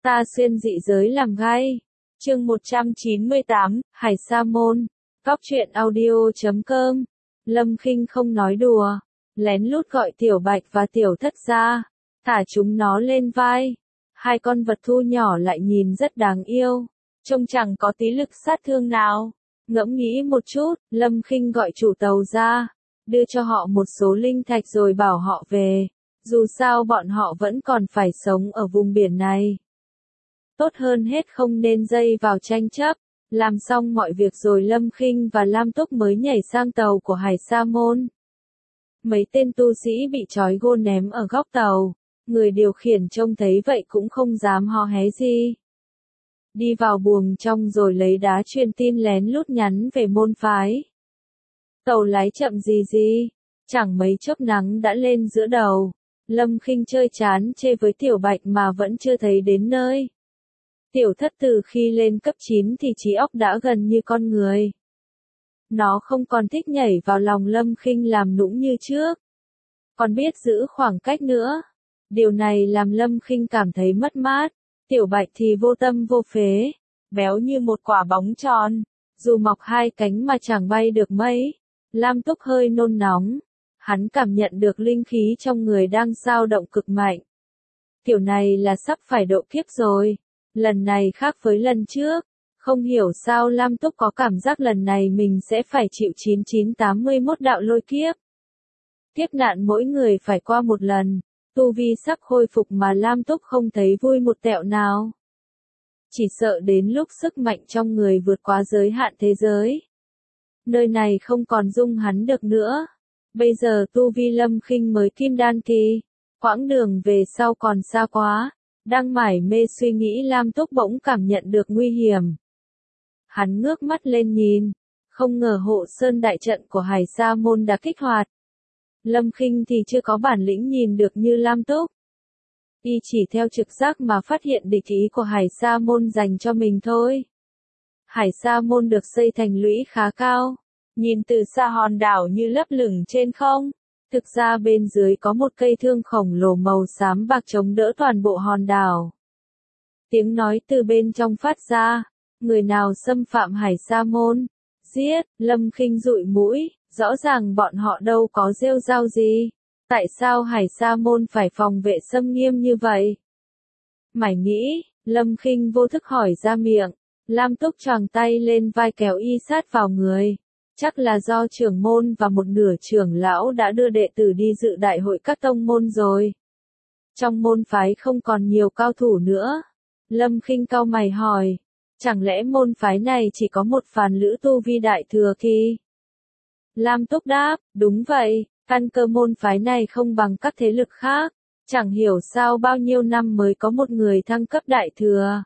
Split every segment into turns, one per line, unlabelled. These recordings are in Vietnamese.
Ta xuyên dị giới làm gai. Chương 198, Hải Sa Môn. Góc truyện audio.com. Lâm Khinh không nói đùa, lén lút gọi Tiểu Bạch và Tiểu Thất ra, thả chúng nó lên vai. Hai con vật thu nhỏ lại nhìn rất đáng yêu, trông chẳng có tí lực sát thương nào. Ngẫm nghĩ một chút, Lâm Khinh gọi chủ tàu ra, đưa cho họ một số linh thạch rồi bảo họ về. Dù sao bọn họ vẫn còn phải sống ở vùng biển này. Tốt hơn hết không nên dây vào tranh chấp. Làm xong mọi việc rồi Lâm Khinh và Lam Túc mới nhảy sang tàu của Hải Sa Môn. Mấy tên tu sĩ bị trói gô ném ở góc tàu. Người điều khiển trông thấy vậy cũng không dám hò hé gì. Đi vào buồng trong rồi lấy đá truyền tin lén lút nhắn về môn phái. Tàu lái chậm gì, chẳng mấy chốc nắng đã lên giữa đầu. Lâm Khinh chơi chán chê với Tiểu Bạch mà vẫn chưa thấy đến nơi. Tiểu Thất từ khi lên cấp 9 thì trí óc đã gần như con người. Nó không còn thích nhảy vào lòng Lâm Khinh làm nũng như trước. Còn biết giữ khoảng cách nữa. Điều này làm Lâm Khinh cảm thấy mất mát. Tiểu Bạch thì vô tâm vô phế, béo như một quả bóng tròn. Dù mọc hai cánh mà chẳng bay được mấy. Lam Túc hơi nôn nóng. Hắn cảm nhận được linh khí trong người đang dao động cực mạnh. Kiểu này là sắp phải độ kiếp rồi. Lần này khác với lần trước. Không hiểu sao Lam Túc có cảm giác lần này mình sẽ phải chịu 9981 đạo lôi kiếp. Kiếp nạn mỗi người phải qua một lần. Tu vi sắp khôi phục mà Lam Túc không thấy vui một tẹo nào. Chỉ sợ đến lúc sức mạnh trong người vượt quá giới hạn thế giới. Nơi này không còn dung hắn được nữa. Bây giờ tu vi Lâm Khinh mới kim đan kỳ. Quãng đường về sau còn xa quá. Đang mải mê suy nghĩ Lam Túc bỗng cảm nhận được nguy hiểm. Hắn ngước mắt lên nhìn. Không ngờ hộ sơn đại trận của Hải Sa Môn đã kích hoạt. Lâm Khinh thì chưa có bản lĩnh nhìn được như Lam Túc. Y chỉ theo trực giác mà phát hiện địch ý của Hải Sa Môn dành cho mình thôi. Hải Sa Môn được xây thành lũy khá cao. Nhìn từ xa hòn đảo như lấp lửng trên không. Thực ra bên dưới có một cây thương khổng lồ màu xám bạc chống đỡ toàn bộ hòn đảo. Tiếng nói từ bên trong phát ra. Người nào xâm phạm Hải Sa Môn? Giết! Lâm Khinh dụi mũi. Rõ ràng bọn họ đâu có rêu rao gì. Tại sao Hải Sa Môn phải phòng vệ xâm nghiêm như vậy? Mải nghĩ, Lâm Khinh vô thức hỏi ra miệng. Lam Túc choàng tay lên vai kéo y sát vào người. Chắc là do trưởng môn và một nửa trưởng lão đã đưa đệ tử đi dự đại hội các tông môn rồi. Trong môn phái không còn nhiều cao thủ nữa. Lâm Khinh cau mày hỏi. Chẳng lẽ môn phái này chỉ có một phàn lữ tu vi đại thừa kỳ? Lam Túc đáp, đúng vậy, căn cơ môn phái này không bằng các thế lực khác. Chẳng hiểu sao bao nhiêu năm mới có một người thăng cấp đại thừa.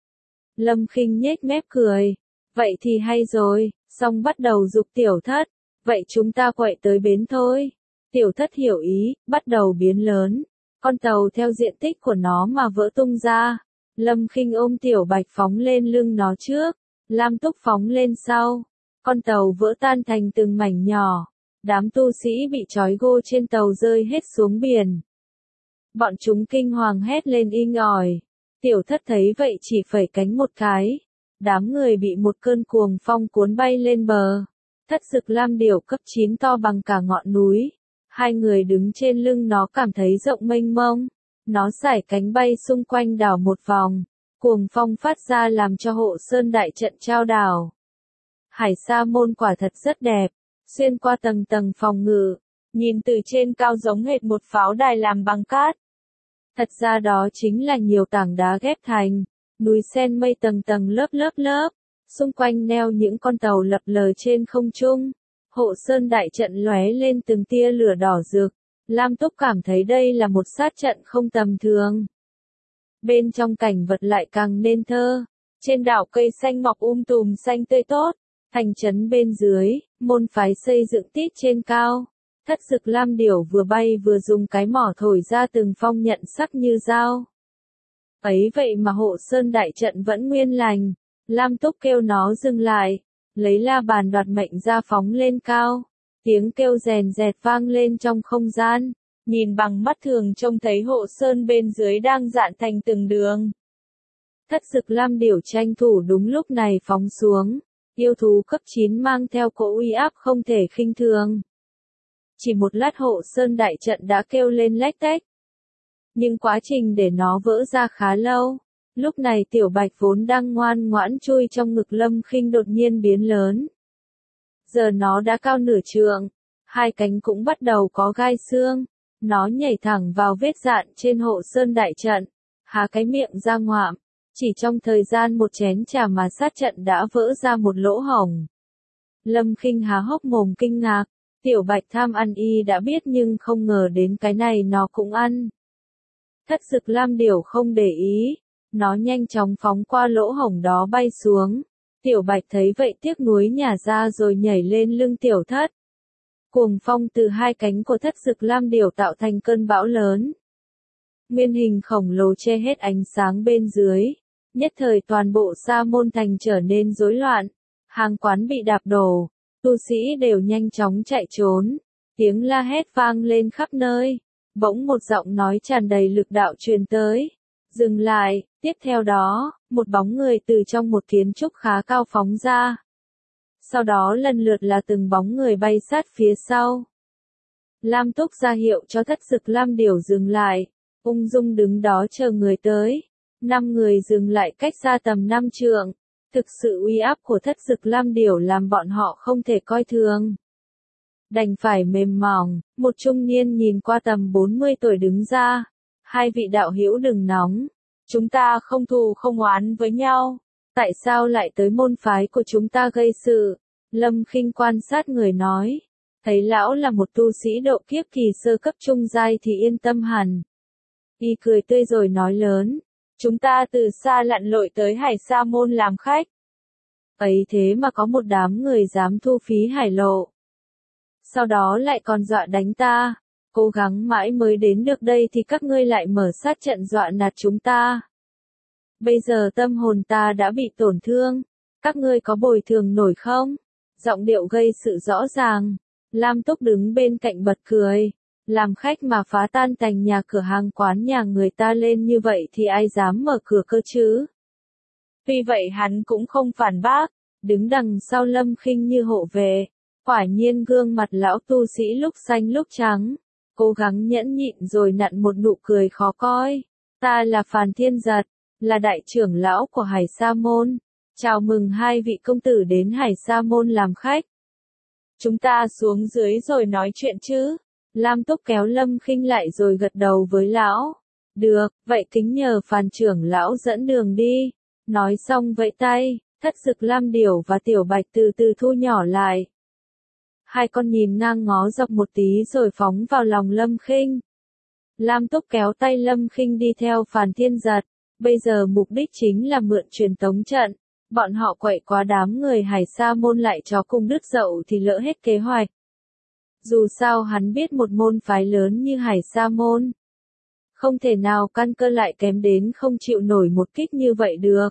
Lâm Khinh nhếch mép cười. Vậy thì hay rồi, xong bắt đầu giục Tiểu Thất. Vậy chúng ta quậy tới bến thôi. Tiểu Thất hiểu ý, bắt đầu biến lớn. Con tàu theo diện tích của nó mà vỡ tung ra. Lâm Khinh ôm Tiểu Bạch phóng lên lưng nó trước. Lam Túc phóng lên sau. Con tàu vỡ tan thành từng mảnh nhỏ. Đám tu sĩ bị trói gô trên tàu rơi hết xuống biển. Bọn chúng kinh hoàng hét lên inh ỏi. Tiểu Thất thấy vậy chỉ phẩy cánh một cái. Đám người bị một cơn cuồng phong cuốn bay lên bờ. Thất Dực Lam Điểu cấp 9 to bằng cả ngọn núi. Hai người đứng trên lưng nó cảm thấy rộng mênh mông. Nó sải cánh bay xung quanh đảo một vòng. Cuồng phong phát ra làm cho hộ sơn đại trận trao đảo. Hải Sa Môn quả thật rất đẹp. Xuyên qua tầng tầng phòng ngự. Nhìn từ trên cao giống hệt một pháo đài làm bằng cát. Thật ra đó chính là nhiều tảng đá ghép thành. Núi sen mây tầng tầng lớp. Xung quanh neo những con tàu lập lờ trên không trung. Hộ sơn đại trận lóe lên từng tia lửa đỏ rực. Lam Túc cảm thấy đây là một sát trận không tầm thường. Bên trong cảnh vật lại càng nên thơ. Trên đảo cây xanh mọc tùm xanh tươi tốt. Thành trấn bên dưới, môn phái xây dựng tít trên cao. Thất Dực Lam Điểu vừa bay vừa dùng cái mỏ thổi ra từng phong nhận sắc như dao. Ấy vậy mà hộ sơn đại trận vẫn nguyên lành. Lam Túc kêu nó dừng lại. Lấy la bàn đoạt mệnh ra phóng lên cao. Tiếng kêu rèn rẹt vang lên trong không gian. Nhìn bằng mắt thường trông thấy hộ sơn bên dưới đang dạn thành từng đường. Thất Dực Lam Điểu tranh thủ đúng lúc này phóng xuống. Yêu thú cấp 9 mang theo cỗ uy áp không thể khinh thường. Chỉ một lát hộ sơn đại trận đã kêu lên lách tách. Nhưng quá trình để nó vỡ ra khá lâu. Lúc này Tiểu Bạch vốn đang ngoan ngoãn chui trong ngực Lâm Khinh đột nhiên biến lớn. Giờ nó đã cao nửa trượng, hai cánh cũng bắt đầu có gai xương. Nó nhảy thẳng vào vết dạn trên hộ sơn đại trận, há cái miệng ra ngoạm. Chỉ trong thời gian một chén trà mà sát trận đã vỡ ra một lỗ hổng. Lâm Khinh há hốc mồm kinh ngạc. Tiểu Bạch tham ăn y đã biết nhưng không ngờ đến cái này nó cũng ăn. Thất Dực Lam Điểu không để ý. Nó nhanh chóng phóng qua lỗ hổng đó bay xuống. Tiểu Bạch thấy vậy tiếc nuối nhả ra rồi nhảy lên lưng Tiểu Thất. Cuồng phong từ hai cánh của Thất Dực Lam Điểu tạo thành cơn bão lớn. Nguyên hình khổng lồ che hết ánh sáng bên dưới. Nhất thời toàn bộ Sa Môn Thành trở nên rối loạn. Hàng quán bị đạp đổ. Tu sĩ đều nhanh chóng chạy trốn. Tiếng la hét vang lên khắp nơi. Bỗng một giọng nói tràn đầy lực đạo truyền tới. Dừng lại, tiếp theo đó, một bóng người từ trong một kiến trúc khá cao phóng ra. Sau đó lần lượt là từng bóng người bay sát phía sau. Lam Túc ra hiệu cho Thất Dực Lam Điểu dừng lại, ung dung đứng đó chờ người tới. 5 người dừng lại cách xa tầm 5 trượng. Thực sự uy áp của Thất Dực Lam Điểu làm bọn họ không thể coi thường. Đành phải mềm mỏng, một trung niên nhìn qua tầm 40 tuổi đứng ra. Hai vị đạo hữu đừng nóng. Chúng ta không thù không oán với nhau. Tại sao lại tới môn phái của chúng ta gây sự? Lâm Khinh quan sát người nói. Thấy lão là một tu sĩ độ kiếp kỳ sơ cấp trung giai thì yên tâm hẳn. Y cười tươi rồi nói lớn. Chúng ta từ xa lặn lội tới Hải Sa Môn làm khách. Ấy thế mà có một đám người dám thu phí hải lộ. Sau đó lại còn dọa đánh ta. Cố gắng mãi mới đến được đây thì các ngươi lại mở sát trận dọa nạt chúng ta. Bây giờ tâm hồn ta đã bị tổn thương. Các ngươi có bồi thường nổi không? Giọng điệu gây sự rõ ràng. Lam Túc đứng bên cạnh bật cười. Làm khách mà phá tan tành nhà cửa hàng quán nhà người ta lên như vậy thì ai dám mở cửa cơ chứ? Tuy vậy hắn cũng không phản bác. Đứng đằng sau Lâm Khinh như hộ vệ. Quả nhiên gương mặt lão tu sĩ lúc xanh lúc trắng. Cố gắng nhẫn nhịn rồi nặn một nụ cười khó coi. Ta là Phàn Thiên Giật, là đại trưởng lão của Hải Sa Môn. Chào mừng hai vị công tử đến Hải Sa Môn làm khách. Chúng ta xuống dưới rồi nói chuyện chứ. Lam Túc kéo Lâm Khinh lại rồi gật đầu với lão. Được, vậy kính nhờ Phàn trưởng lão dẫn đường đi. Nói xong vẫy tay, Thất Dực Lam Điểu và Tiểu Bạch từ từ thu nhỏ lại. Hai con nhìn ngang ngó dọc một tí rồi phóng vào lòng Lâm Khinh. Lam Túc kéo tay Lâm Khinh đi theo Phàn Thiên Giật. Bây giờ mục đích chính là mượn truyền tống trận. Bọn họ quậy quá đám người Hải Sa Môn lại chó cùng đứt dậu thì lỡ hết kế hoạch. Dù sao hắn biết một môn phái lớn như Hải Sa Môn. Không thể nào căn cơ lại kém đến không chịu nổi một kích như vậy được.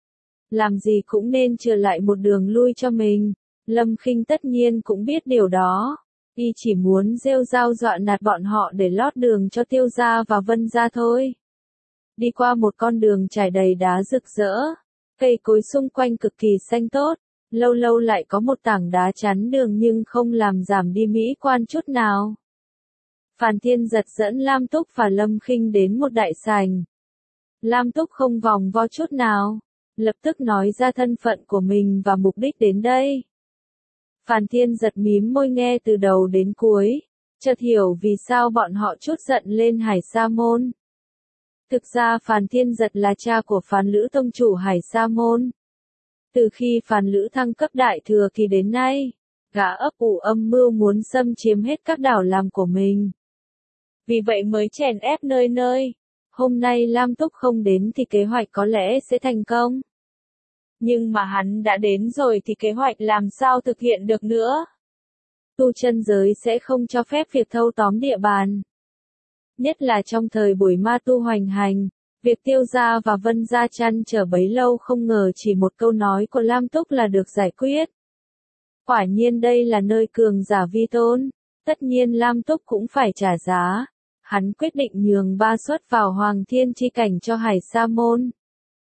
Làm gì cũng nên trở lại một đường lui cho mình. Lâm Khinh tất nhiên cũng biết điều đó. Y chỉ muốn rêu rao dọa nạt bọn họ để lót đường cho Tiêu gia và Vân gia thôi. Đi qua một con đường trải đầy đá rực rỡ. Cây cối xung quanh cực kỳ xanh tốt. Lâu lâu lại có một tảng đá chắn đường nhưng không làm giảm đi mỹ quan chút nào. Phàn Thiên Giật dẫn Lam Túc và Lâm Khinh đến một đại sảnh. Lam Túc không vòng vo chút nào. Lập tức nói ra thân phận của mình và mục đích đến đây. Phàn Thiên Giật mím môi nghe từ đầu đến cuối, chợt hiểu vì sao bọn họ trút giận lên Hải Sa Môn. Thực ra Phàn Thiên Giật là cha của Phàn Lữ tông chủ Hải Sa Môn. Từ khi Phàn Lữ thăng cấp đại thừa kỳ đến nay, gã ấp ủ âm mưu muốn xâm chiếm hết các đảo làm của mình. Vì vậy mới chèn ép nơi nơi. Hôm nay Lam Túc không đến thì kế hoạch có lẽ sẽ thành công. Nhưng mà hắn đã đến rồi thì kế hoạch làm sao thực hiện được nữa. Tu chân giới sẽ không cho phép việc thâu tóm địa bàn. Nhất là trong thời buổi ma tu hoành hành, việc Tiêu gia và Vân gia trăn trở bấy lâu không ngờ chỉ một câu nói của Lam Túc là được giải quyết. Quả nhiên đây là nơi cường giả vi tôn, tất nhiên Lam Túc cũng phải trả giá. Hắn quyết định nhường 3 suất vào Hoàng Thiên chi cảnh cho Hải Sa Môn.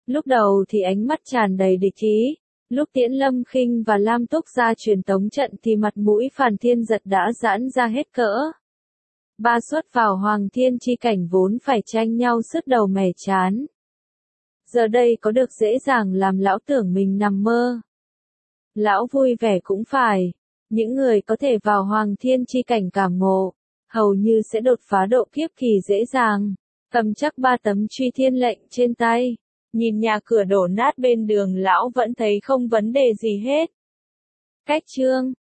Lúc đầu thì ánh mắt tràn đầy địch ý, lúc tiễn Lâm Khinh và Lam Túc ra truyền tống trận thì mặt mũi Phàn Thiên Giật đã giãn ra hết cỡ. Ba suất vào Hoàng Thiên chi cảnh vốn phải tranh nhau sứt đầu mẻ chán. Giờ đây có được dễ dàng làm lão tưởng mình nằm mơ. Lão vui vẻ cũng phải, những người có thể vào Hoàng Thiên chi cảnh cảm ngộ, hầu như sẽ đột phá độ kiếp kỳ dễ dàng, cầm chắc 3 tấm truy thiên lệnh trên tay. Nhìn nhà cửa đổ nát bên đường lão vẫn thấy không vấn đề gì hết. Cách chương